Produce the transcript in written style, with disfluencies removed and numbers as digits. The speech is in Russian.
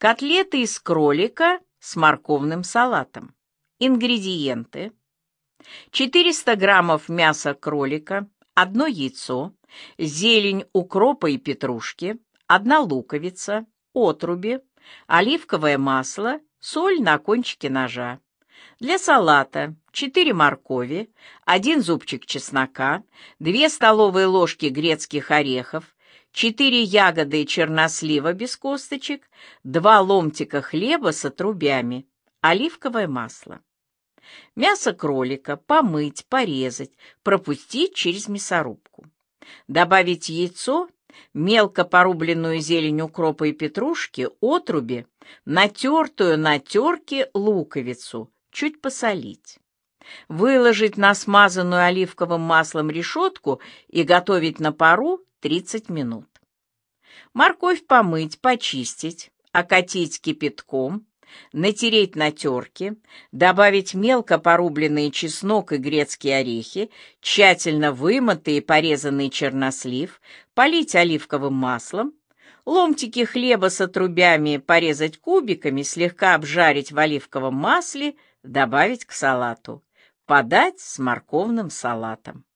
Котлеты из кролика с морковным салатом. Ингредиенты: 400 граммов мяса кролика, 1 яйцо, зелень укропа и петрушки, 1 луковица, отруби, оливковое масло, соль на кончике ножа. Для салата: 4 моркови, 1 зубчик чеснока, 2 столовые ложки грецких орехов, 4 ягоды чернослива без косточек, 2 ломтика хлеба с отрубями, оливковое масло. Мясо кролика помыть, порезать, пропустить через мясорубку. Добавить яйцо, мелко порубленную зелень укропа и петрушки, отруби, натертую на терке луковицу, чуть посолить. Выложить на смазанную оливковым маслом решетку и готовить на пару 30 минут. Морковь помыть, почистить, окатить кипятком, натереть на терке, добавить мелко порубленный чеснок и грецкие орехи, тщательно вымытый и порезанный чернослив, полить оливковым маслом, ломтики хлеба с отрубями порезать кубиками, слегка обжарить в оливковом масле, добавить к салату. Подать с морковным салатом.